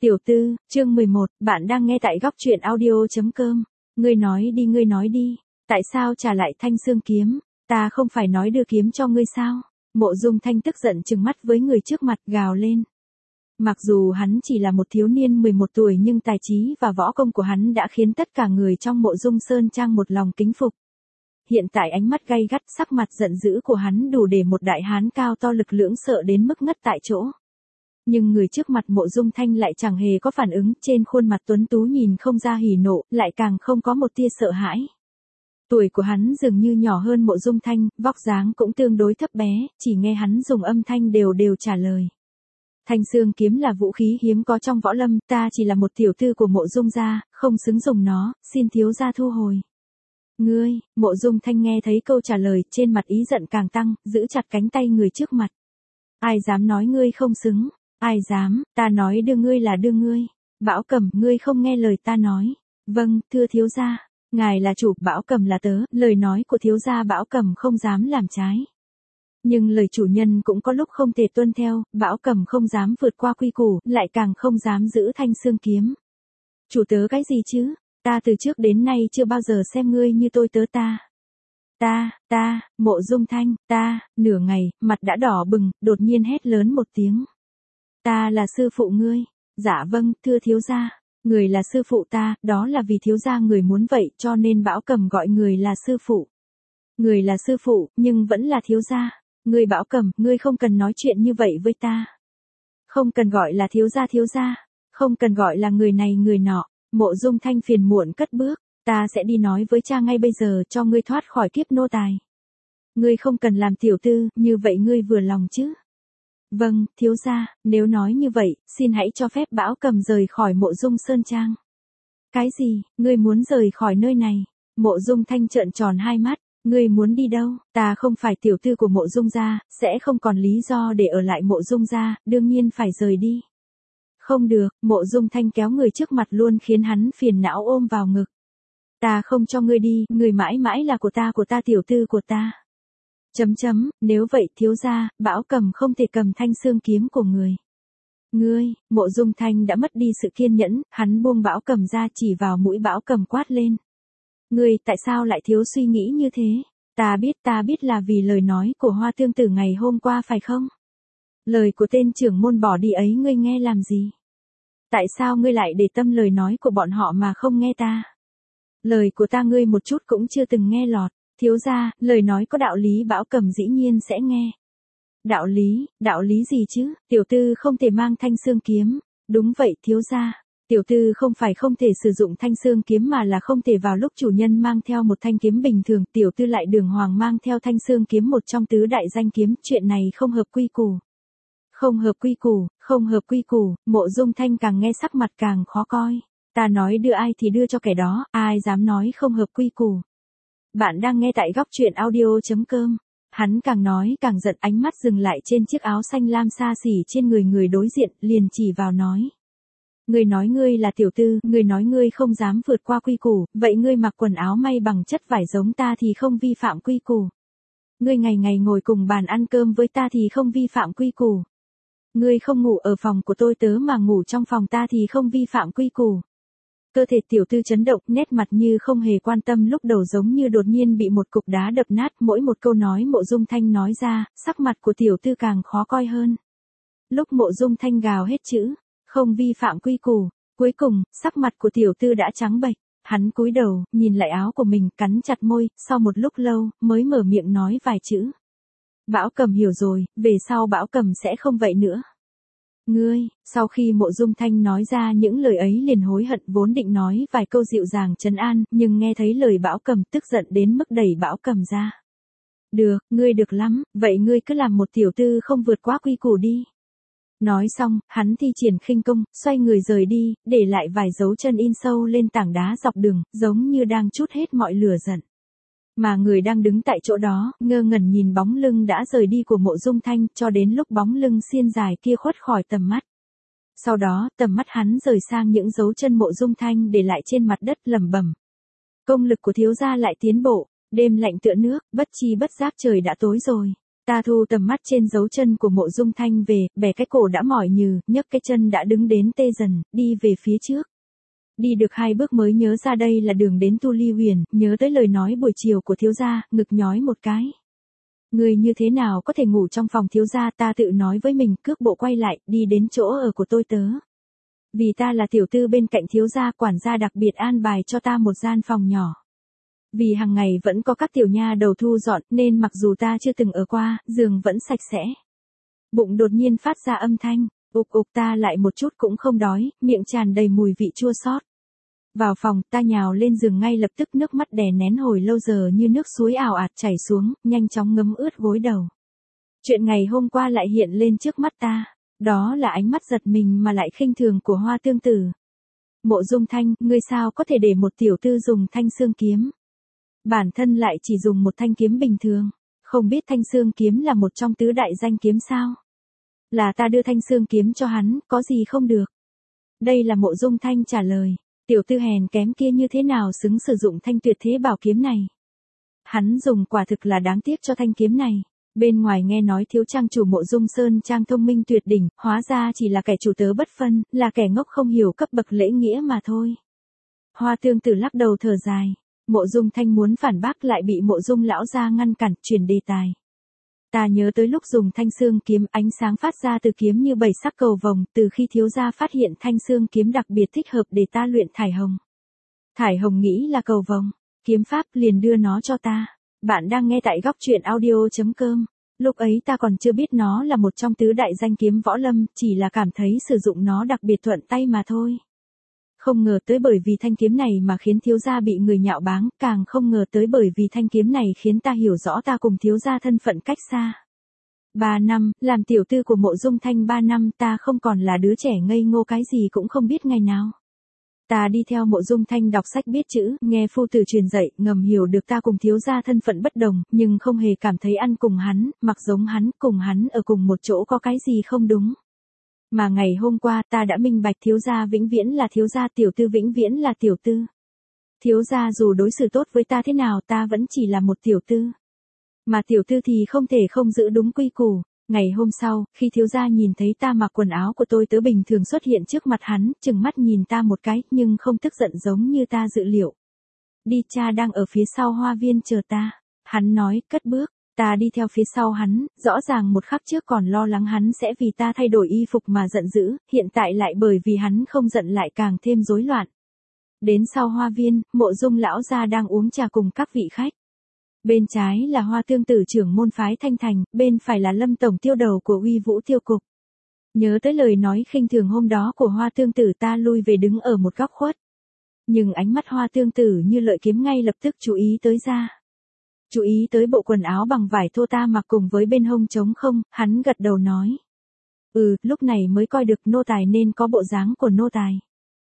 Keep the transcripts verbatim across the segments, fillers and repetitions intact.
Tiểu tư, chương mười một, bạn đang nghe tại góc truyện audio.com. Ngươi nói đi ngươi nói đi, tại sao trả lại thanh xương kiếm, ta không phải nói đưa kiếm cho ngươi sao? Mộ Dung Thanh tức giận trừng mắt với người trước mặt gào lên. Mặc dù hắn chỉ là một thiếu niên mười một tuổi nhưng tài trí và võ công của hắn đã khiến tất cả người trong Mộ Dung Sơn Trang một lòng kính phục. Hiện tại ánh mắt gay gắt sắc mặt giận dữ của hắn đủ để một đại hán cao to lực lưỡng sợ đến mức ngất tại chỗ. Nhưng người trước mặt Mộ Dung Thanh lại chẳng hề có phản ứng, trên khuôn mặt tuấn tú nhìn không ra hỉ nộ, lại càng không có một tia sợ hãi. Tuổi của hắn dường như nhỏ hơn Mộ Dung Thanh, vóc dáng cũng tương đối thấp bé, chỉ nghe hắn dùng âm thanh đều đều trả lời. Thanh xương kiếm là vũ khí hiếm có trong võ lâm, ta chỉ là một tiểu thư của Mộ Dung gia, không xứng dùng nó, xin thiếu gia thu hồi. Ngươi, Mộ Dung Thanh nghe thấy câu trả lời, trên mặt ý giận càng tăng, giữ chặt cánh tay người trước mặt. Ai dám nói ngươi không xứng? Ai dám, ta nói đưa ngươi là đưa ngươi. Bảo Cầm, ngươi không nghe lời ta nói. Vâng, thưa thiếu gia, ngài là chủ, Bảo Cầm là tớ, lời nói của thiếu gia Bảo Cầm không dám làm trái. Nhưng lời chủ nhân cũng có lúc không thể tuân theo, Bảo Cầm không dám vượt qua quy củ, lại càng không dám giữ thanh xương kiếm. Chủ tớ cái gì chứ, ta từ trước đến nay chưa bao giờ xem ngươi như tôi tớ ta. Ta, ta, Mộ Dung Thanh, ta, nửa ngày, mặt đã đỏ bừng, đột nhiên hét lớn một tiếng. Ta là sư phụ ngươi. Dạ vâng, thưa thiếu gia, người là sư phụ ta, đó là vì thiếu gia người muốn vậy, cho nên Bảo Cầm gọi người là sư phụ. Người là sư phụ, nhưng vẫn là thiếu gia. Ngươi Bảo Cầm, ngươi không cần nói chuyện như vậy với ta. Không cần gọi là thiếu gia thiếu gia, không cần gọi là người này người nọ. Mộ Dung Thanh phiền muộn cất bước, ta sẽ đi nói với cha ngay bây giờ cho ngươi thoát khỏi kiếp nô tài. Ngươi không cần làm tiểu tư, như vậy ngươi vừa lòng chứ? Vâng, thiếu gia, nếu nói như vậy, xin hãy cho phép Bảo Cầm rời khỏi Mộ Dung Sơn Trang. Cái gì, ngươi muốn rời khỏi nơi này? Mộ Dung Thanh trợn tròn hai mắt, ngươi muốn đi đâu? Ta không phải tiểu tư của Mộ Dung gia, sẽ không còn lý do để ở lại Mộ Dung gia, đương nhiên phải rời đi. Không được, Mộ Dung Thanh kéo người trước mặt luôn khiến hắn phiền não ôm vào ngực. Ta không cho ngươi đi, ngươi mãi mãi là của ta của ta tiểu tư của ta. Chấm chấm, nếu vậy thiếu gia, Bảo Cầm không thể cầm thanh xương kiếm của người. Ngươi, Mộ Dung Thanh đã mất đi sự kiên nhẫn, hắn buông Bảo Cầm ra chỉ vào mũi Bảo Cầm quát lên. Ngươi, tại sao lại thiếu suy nghĩ như thế? Ta biết ta biết là vì lời nói của Hoa Tương Tử ngày hôm qua phải không? Lời của tên trưởng môn bỏ đi ấy ngươi nghe làm gì? Tại sao ngươi lại để tâm lời nói của bọn họ mà không nghe ta? Lời của ta ngươi một chút cũng chưa từng nghe lọt. Thiếu gia, lời nói có đạo lý Bảo Cầm dĩ nhiên sẽ nghe. Đạo lý, đạo lý gì chứ? Tiểu tư không thể mang thanh xương kiếm. Đúng vậy thiếu gia. Tiểu tư không phải không thể sử dụng thanh xương kiếm mà là không thể vào lúc chủ nhân mang theo một thanh kiếm bình thường. Tiểu tư lại đường hoàng mang theo thanh xương kiếm một trong tứ đại danh kiếm. Chuyện này không hợp quy củ. Không hợp quy củ, không hợp quy củ. Mộ Dung Thanh càng nghe sắc mặt càng khó coi. Ta nói đưa ai thì đưa cho kẻ đó, ai dám nói không hợp quy củ. Bạn đang nghe tại góc truyện audio.com. Hắn càng nói càng giận, ánh mắt dừng lại trên chiếc áo xanh lam xa xỉ trên người người đối diện, liền chỉ vào nói. Ngươi nói ngươi là tiểu tư, ngươi nói ngươi không dám vượt qua quy củ, vậy ngươi mặc quần áo may bằng chất vải giống ta thì không vi phạm quy củ. Ngươi ngày ngày ngồi cùng bàn ăn cơm với ta thì không vi phạm quy củ. Ngươi không ngủ ở phòng của tôi tớ mà ngủ trong phòng ta thì không vi phạm quy củ. Cơ thể tiểu tư chấn động, nét mặt như không hề quan tâm, lúc đầu giống như đột nhiên bị một cục đá đập nát, mỗi một câu nói Mộ Dung Thanh nói ra, sắc mặt của tiểu tư càng khó coi hơn. Lúc Mộ Dung Thanh gào hết chữ, không vi phạm quy củ, cuối cùng, sắc mặt của tiểu tư đã trắng bệch, hắn cúi đầu, nhìn lại áo của mình, cắn chặt môi, sau một lúc lâu, mới mở miệng nói vài chữ. Bảo Cầm hiểu rồi, về sau Bảo Cầm sẽ không vậy nữa. Ngươi, sau khi Mộ Dung Thanh nói ra những lời ấy liền hối hận, vốn định nói vài câu dịu dàng trấn an, nhưng nghe thấy lời Bảo Cầm tức giận đến mức đẩy Bảo Cầm ra. Được, ngươi được lắm, vậy ngươi cứ làm một tiểu tư không vượt quá quy củ đi. Nói xong, hắn thi triển khinh công, xoay người rời đi, để lại vài dấu chân in sâu lên tảng đá dọc đường, giống như đang trút hết mọi lửa giận. Mà người đang đứng tại chỗ đó, ngơ ngẩn nhìn bóng lưng đã rời đi của Mộ Dung Thanh, cho đến lúc bóng lưng xiên dài kia khuất khỏi tầm mắt. Sau đó, tầm mắt hắn rời sang những dấu chân Mộ Dung Thanh để lại trên mặt đất, lẩm bẩm. Công lực của thiếu gia lại tiến bộ, đêm lạnh tựa nước, bất chi bất giác trời đã tối rồi. Ta thu tầm mắt trên dấu chân của Mộ Dung Thanh về, bẻ cái cổ đã mỏi nhừ, nhấc cái chân đã đứng đến tê dần, đi về phía trước. Đi được hai bước mới nhớ ra đây là đường đến Tu Ly Huyền, nhớ tới lời nói buổi chiều của thiếu gia, ngực nhói một cái. Người như thế nào có thể ngủ trong phòng thiếu gia, ta tự nói với mình, cước bộ quay lại, đi đến chỗ ở của tôi tớ. Vì ta là tiểu tư bên cạnh thiếu gia, quản gia đặc biệt an bài cho ta một gian phòng nhỏ. Vì hàng ngày vẫn có các tiểu nha đầu thu dọn, nên mặc dù ta chưa từng ở qua, giường vẫn sạch sẽ. Bụng đột nhiên phát ra âm thanh, ục ục, ta lại một chút cũng không đói, miệng tràn đầy mùi vị chua xót. Vào phòng, ta nhào lên giường ngay lập tức, nước mắt đè nén hồi lâu giờ như nước suối ào ạt chảy xuống, nhanh chóng ngấm ướt gối đầu. Chuyện ngày hôm qua lại hiện lên trước mắt ta, đó là ánh mắt giật mình mà lại khinh thường của Hoa Tương Tử. Mộ Dung Thanh, ngươi sao có thể để một tiểu tư dùng thanh xương kiếm? Bản thân lại chỉ dùng một thanh kiếm bình thường, không biết thanh xương kiếm là một trong tứ đại danh kiếm sao? Là ta đưa thanh xương kiếm cho hắn, có gì không được? Đây là Mộ Dung Thanh trả lời, tiểu tư hèn kém kia như thế nào xứng sử dụng thanh tuyệt thế bảo kiếm này? Hắn dùng quả thực là đáng tiếc cho thanh kiếm này. Bên ngoài nghe nói thiếu trang chủ Mộ Dung Sơn Trang thông minh tuyệt đỉnh, hóa ra chỉ là kẻ chủ tớ bất phân, là kẻ ngốc không hiểu cấp bậc lễ nghĩa mà thôi. Hoa Tương Tử lắc đầu thở dài. Mộ Dung Thanh muốn phản bác lại bị Mộ Dung lão gia ngăn cản, chuyển đề tài. Ta nhớ tới lúc dùng thanh xương kiếm, ánh sáng phát ra từ kiếm như bảy sắc cầu vồng, từ khi thiếu gia phát hiện thanh xương kiếm đặc biệt thích hợp để ta luyện thải hồng. Thải hồng nghĩ là cầu vồng, kiếm pháp liền đưa nó cho ta. Bạn đang nghe tại góc truyện audio chấm com. Lúc ấy ta còn chưa biết nó là một trong tứ đại danh kiếm võ lâm, chỉ là cảm thấy sử dụng nó đặc biệt thuận tay mà thôi. Không ngờ tới bởi vì thanh kiếm này mà khiến thiếu gia bị người nhạo báng, càng không ngờ tới bởi vì thanh kiếm này khiến ta hiểu rõ ta cùng thiếu gia thân phận cách xa. Ba năm, làm tiểu tư của Mộ Dung Thanh ba năm, ta không còn là đứa trẻ ngây ngô cái gì cũng không biết ngày nào. Ta đi theo Mộ Dung Thanh đọc sách biết chữ, nghe phu tử truyền dạy, ngầm hiểu được ta cùng thiếu gia thân phận bất đồng, nhưng không hề cảm thấy ăn cùng hắn, mặc giống hắn, cùng hắn ở cùng một chỗ có cái gì không đúng. Mà ngày hôm qua ta đã minh bạch thiếu gia vĩnh viễn là thiếu gia, tiểu tư vĩnh viễn là tiểu tư. Thiếu gia dù đối xử tốt với ta thế nào ta vẫn chỉ là một tiểu tư. Mà tiểu tư thì không thể không giữ đúng quy củ. Ngày hôm sau, khi thiếu gia nhìn thấy ta mặc quần áo của tôi tớ bình thường xuất hiện trước mặt hắn, chừng mắt nhìn ta một cái, nhưng không tức giận giống như ta dự liệu. Đi, cha đang ở phía sau hoa viên chờ ta. Hắn nói, cất bước. Ta đi theo phía sau hắn, rõ ràng một khắc trước còn lo lắng hắn sẽ vì ta thay đổi y phục mà giận dữ, hiện tại lại bởi vì hắn không giận lại càng thêm rối loạn. Đến sau hoa viên, Mộ Dung lão gia đang uống trà cùng các vị khách. Bên trái là Hoa Tương Tử trưởng môn phái Thanh Thành, bên phải là Lâm tổng tiêu đầu của Uy Vũ Tiêu cục. Nhớ tới lời nói khinh thường hôm đó của Hoa Tương Tử, ta lui về đứng ở một góc khuất. Nhưng ánh mắt Hoa Tương Tử như lợi kiếm ngay lập tức chú ý tới ra. Chú ý tới bộ quần áo bằng vải thô ta mặc cùng với bên hông trống không, hắn gật đầu nói. Ừ, lúc này mới coi được nô tài nên có bộ dáng của nô tài.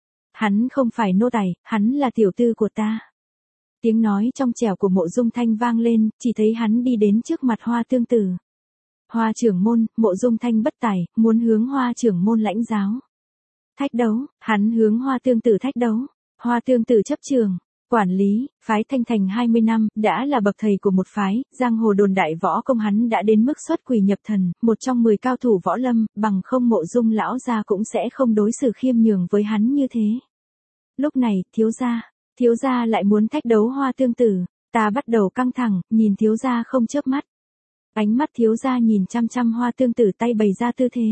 Hắn không phải nô tài, hắn là tiểu tư của ta. Tiếng nói trong trẻo của Mộ Dung Thanh vang lên, chỉ thấy hắn đi đến trước mặt Hoa Tương Tử. Hoa trưởng môn, Mộ Dung Thanh bất tài, muốn hướng Hoa trưởng môn lãnh giáo. Thách đấu, hắn hướng Hoa Tương Tử thách đấu. Hoa Tương Tử chấp trường. Quản lý, phái Thanh Thành hai mươi năm, đã là bậc thầy của một phái, giang hồ đồn đại võ công hắn đã đến mức xuất quỷ nhập thần, một trong mười cao thủ võ lâm, bằng không Mộ Dung lão gia cũng sẽ không đối xử khiêm nhường với hắn như thế. Lúc này, thiếu gia, thiếu gia lại muốn thách đấu Hoa Tương Tử, ta bắt đầu căng thẳng, nhìn thiếu gia không chớp mắt. Ánh mắt thiếu gia nhìn chăm chăm Hoa Tương Tử, tay bày ra tư thế.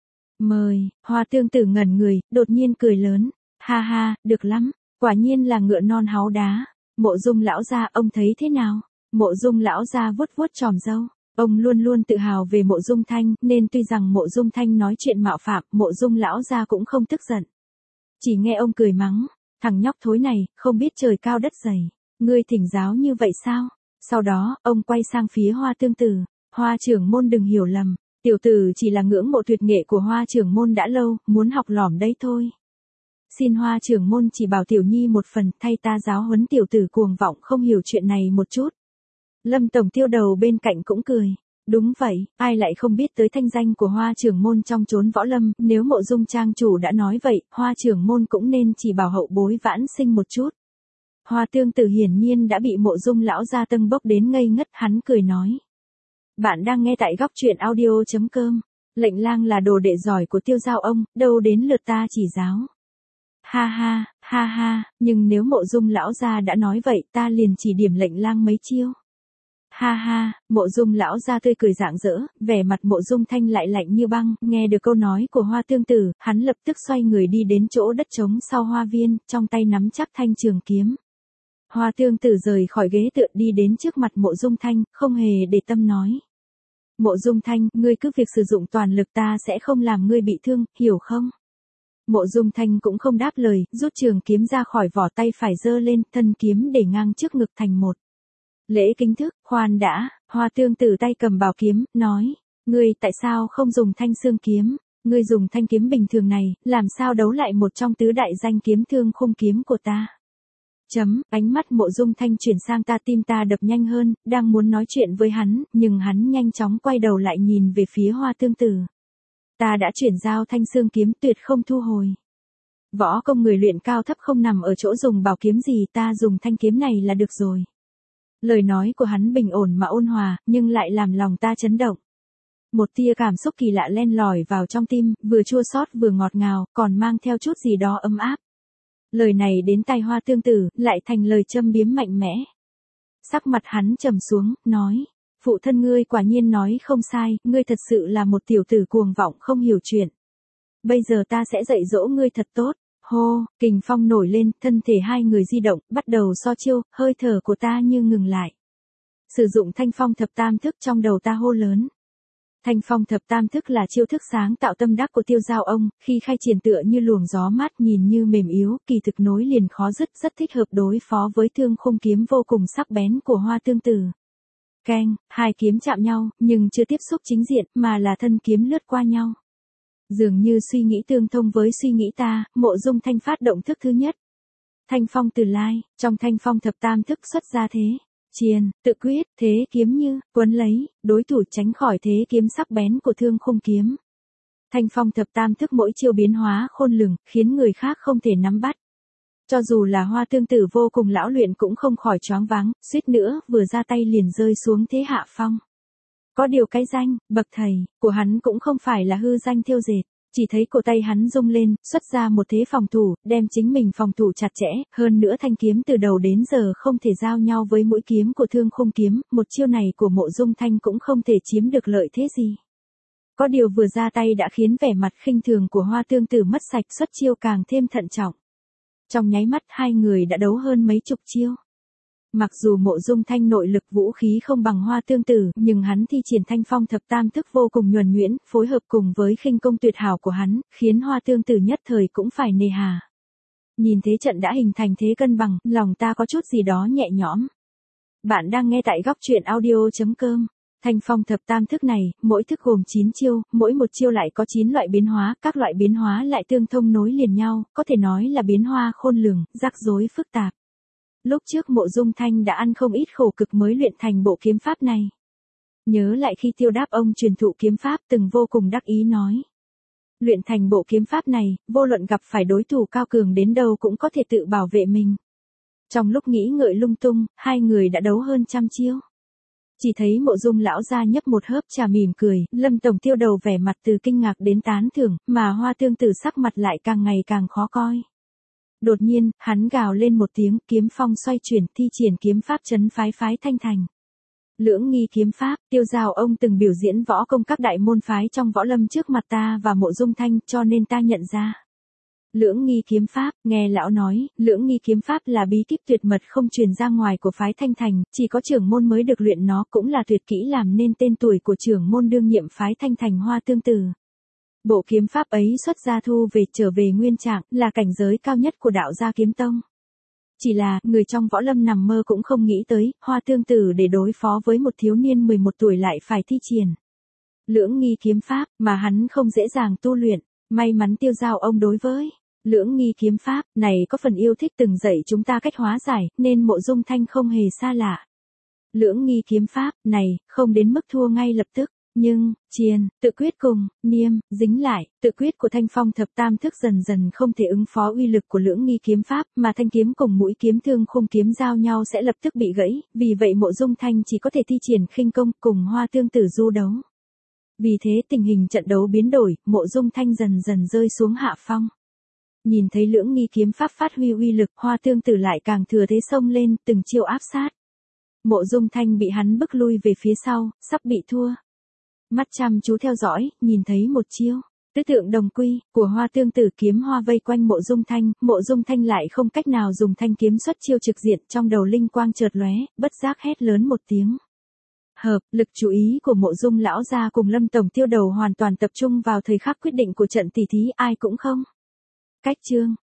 Mời, Hoa Tương Tử ngẩn người, đột nhiên cười lớn, ha ha, được lắm. Quả nhiên là ngựa non háu đá. Mộ Dung lão gia, ông thấy thế nào? Mộ Dung lão gia vuốt vuốt chòm râu. Ông luôn luôn tự hào về Mộ Dung Thanh, nên tuy rằng Mộ Dung Thanh nói chuyện mạo phạm, Mộ Dung lão gia cũng không tức giận. Chỉ nghe ông cười mắng, thằng nhóc thối này, không biết trời cao đất dày, ngươi thỉnh giáo như vậy sao? Sau đó, ông quay sang phía Hoa Tương Tử, Hoa trưởng môn đừng hiểu lầm, tiểu tử chỉ là ngưỡng mộ tuyệt nghệ của Hoa trưởng môn đã lâu, muốn học lỏm đấy thôi. Xin Hoa trưởng môn chỉ bảo tiểu nhi một phần, thay ta giáo huấn tiểu tử cuồng vọng không hiểu chuyện này một chút. Lâm tổng tiêu đầu bên cạnh cũng cười. Đúng vậy, ai lại không biết tới thanh danh của Hoa trưởng môn trong chốn võ lâm, nếu Mộ Dung trang chủ đã nói vậy, Hoa trưởng môn cũng nên chỉ bảo hậu bối vãn sinh một chút. Hoa Tương Tử hiển nhiên đã bị Mộ Dung lão gia tâng bốc đến ngây ngất, hắn cười nói. Bạn đang nghe tại góc truyện audio chấm com. Lệnh Lang là đồ đệ giỏi của Tiêu Dao ông, đâu đến lượt ta chỉ giáo. Ha ha, ha ha, nhưng nếu Mộ Dung lão gia đã nói vậy, ta liền chỉ điểm Lệnh Lang mấy chiêu. Ha ha, Mộ Dung lão gia tươi cười rạng rỡ, vẻ mặt Mộ Dung Thanh lại lạnh như băng, nghe được câu nói của Hoa Tương Tử, hắn lập tức xoay người đi đến chỗ đất trống sau hoa viên, trong tay nắm chắc thanh trường kiếm. Hoa Tương Tử rời khỏi ghế tựa đi đến trước mặt Mộ Dung Thanh, không hề để tâm nói. Mộ Dung Thanh, ngươi cứ việc sử dụng toàn lực, ta sẽ không làm ngươi bị thương, hiểu không? Mộ Dung Thanh cũng không đáp lời, rút trường kiếm ra khỏi vỏ, tay phải giơ lên, thân kiếm để ngang trước ngực thành một lễ kính thức. Khoan đã, Hoa Tương Tử tay cầm bảo kiếm, nói, ngươi tại sao không dùng thanh xương kiếm? Ngươi dùng thanh kiếm bình thường này, làm sao đấu lại một trong tứ đại danh kiếm Thương Khung kiếm của ta? Chấm, ánh mắt Mộ Dung Thanh chuyển sang ta, tim ta đập nhanh hơn, đang muốn nói chuyện với hắn, nhưng hắn nhanh chóng quay đầu lại nhìn về phía Hoa Tương Tử. Ta đã chuyển giao thanh xương kiếm, tuyệt không thu hồi. Võ công người luyện cao thấp không nằm ở chỗ dùng bảo kiếm gì, ta dùng thanh kiếm này là được rồi. Lời nói của hắn bình ổn mà ôn hòa, nhưng lại làm lòng ta chấn động. Một tia cảm xúc kỳ lạ len lỏi vào trong tim, vừa chua xót vừa ngọt ngào, còn mang theo chút gì đó ấm áp. Lời này đến tai Hoa Tương Tử, lại thành lời châm biếm mạnh mẽ. Sắc mặt hắn trầm xuống, nói, phụ thân ngươi quả nhiên nói không sai, ngươi thật sự là một tiểu tử cuồng vọng không hiểu chuyện. Bây giờ ta sẽ dạy dỗ ngươi thật tốt. Hô, kình phong nổi lên, thân thể hai người di động, bắt đầu so chiêu, hơi thở của ta như ngừng lại. Sử dụng thanh phong thập tam thức, trong đầu ta hô lớn. Thanh phong thập tam thức là chiêu thức sáng tạo tâm đắc của Tiêu Dao ông, khi khai triển tựa như luồng gió mát nhìn như mềm yếu, kỳ thực nối liền khó dứt, rất thích hợp đối phó với Thương Khung kiếm vô cùng sắc bén của Hoa Tương Tử. Keng, hai kiếm chạm nhau, nhưng chưa tiếp xúc chính diện, mà là thân kiếm lướt qua nhau. Dường như suy nghĩ tương thông với suy nghĩ ta, Mộ Dung Thanh phát động thức thứ nhất. Thanh phong từ lai, trong thanh phong thập tam thức xuất ra thế. Chiền, tự quyết, thế kiếm như, quấn lấy, đối thủ tránh khỏi thế kiếm sắc bén của Thương Khung kiếm. Thanh phong thập tam thức mỗi chiêu biến hóa khôn lường, khiến người khác không thể nắm bắt. Cho dù là Hoa Tương Tử vô cùng lão luyện cũng không khỏi choáng váng, suýt nữa vừa ra tay liền rơi xuống thế hạ phong. Có điều cái danh, bậc thầy, của hắn cũng không phải là hư danh thiêu dệt. Chỉ thấy cổ tay hắn rung lên, xuất ra một thế phòng thủ, đem chính mình phòng thủ chặt chẽ, hơn nữa thanh kiếm từ đầu đến giờ không thể giao nhau với mũi kiếm của Thương Khung kiếm, một chiêu này của Mộ Dung Thanh cũng không thể chiếm được lợi thế gì. Có điều vừa ra tay đã khiến vẻ mặt khinh thường của Hoa Tương Tử mất sạch, xuất chiêu càng thêm thận trọng. Trong nháy mắt hai người đã đấu hơn mấy chục chiêu. Mặc dù Mộ Dung Thanh nội lực vũ khí không bằng Hoa Tương Tử, nhưng hắn thi triển thanh phong thập tam thức vô cùng nhuần nhuyễn, phối hợp cùng với khinh công tuyệt hảo của hắn, khiến Hoa Tương Tử nhất thời cũng phải nề hà. Nhìn thế trận đã hình thành thế cân bằng, lòng ta có chút gì đó nhẹ nhõm. Bạn đang nghe tại góc truyện audio chấm com. Thanh phong thập tam thức này, mỗi thức gồm chín chiêu, mỗi một chiêu lại có chín loại biến hóa, các loại biến hóa lại tương thông nối liền nhau, có thể nói là biến hoa khôn lường, rắc rối phức tạp. Lúc trước Mộ Dung Thanh đã ăn không ít khổ cực mới luyện thành bộ kiếm pháp này. Nhớ lại khi Tiêu Đáp ông truyền thụ kiếm pháp từng vô cùng đắc ý nói. Luyện thành bộ kiếm pháp này, vô luận gặp phải đối thủ cao cường đến đâu cũng có thể tự bảo vệ mình. Trong lúc nghĩ ngợi lung tung, hai người đã đấu hơn trăm chiêu. Chỉ thấy Mộ Dung lão gia nhấp một hớp trà mỉm cười, Lâm tổng tiêu đầu vẻ mặt từ kinh ngạc đến tán thưởng, mà Hoa Tương Tử sắc mặt lại càng ngày càng khó coi. Đột nhiên, hắn gào lên một tiếng, kiếm phong xoay chuyển, thi triển kiếm pháp trấn phái phái Thanh Thành. Lưỡng nghi kiếm pháp, Tiêu Dao ông từng biểu diễn võ công các đại môn phái trong võ lâm trước mặt ta và Mộ Dung Thanh, cho nên ta nhận ra. Lưỡng nghi kiếm pháp, nghe lão nói, lưỡng nghi kiếm pháp là bí kíp tuyệt mật không truyền ra ngoài của phái Thanh Thành, chỉ có trưởng môn mới được luyện nó, cũng là tuyệt kỹ làm nên tên tuổi của trưởng môn đương nhiệm phái Thanh Thành Hoa Tương Tử. Bộ kiếm pháp ấy xuất ra thu về trở về nguyên trạng, là cảnh giới cao nhất của đạo gia kiếm tông. Chỉ là, người trong võ lâm nằm mơ cũng không nghĩ tới, Hoa Tương Tử để đối phó với một thiếu niên mười một tuổi lại phải thi triển lưỡng nghi kiếm pháp, mà hắn không dễ dàng tu luyện. May mắn Tiêu Dao ông đối với lưỡng nghi kiếm pháp này có phần yêu thích từng dạy chúng ta cách hóa giải, nên Mộ Dung Thanh không hề xa lạ. Lưỡng nghi kiếm pháp này, không đến mức thua ngay lập tức. Nhưng, chiền, tự quyết cùng, niêm, dính lại, tự quyết của Thanh Phong thập tam thức dần dần không thể ứng phó uy lực của lưỡng nghi kiếm pháp, mà thanh kiếm cùng mũi kiếm thương khung kiếm giao nhau sẽ lập tức bị gãy, vì vậy Mộ Dung Thanh chỉ có thể thi triển khinh công cùng Hoa Tương Tử du đấu. Vì thế tình hình trận đấu biến đổi, Mộ Dung Thanh dần dần rơi xuống hạ phong. Nhìn thấy lưỡng nghi kiếm pháp phát huy uy lực, Hoa Tương Tử lại càng thừa thế xông lên, từng chiêu áp sát. Mộ Dung Thanh bị hắn bức lui về phía sau, sắp bị thua. Mắt chăm chú theo dõi, nhìn thấy một chiêu, tứ tượng đồng quy, của Hoa Tương Tử kiếm hoa vây quanh Mộ Dung Thanh, Mộ Dung Thanh lại không cách nào dùng thanh kiếm xuất chiêu trực diện, trong đầu linh quang chợt lóe, bất giác hét lớn một tiếng. Hợp, lực chú ý của Mộ Dung lão gia cùng Lâm tổng tiêu đầu hoàn toàn tập trung vào thời khắc quyết định của trận tỷ thí, ai cũng không cách chương.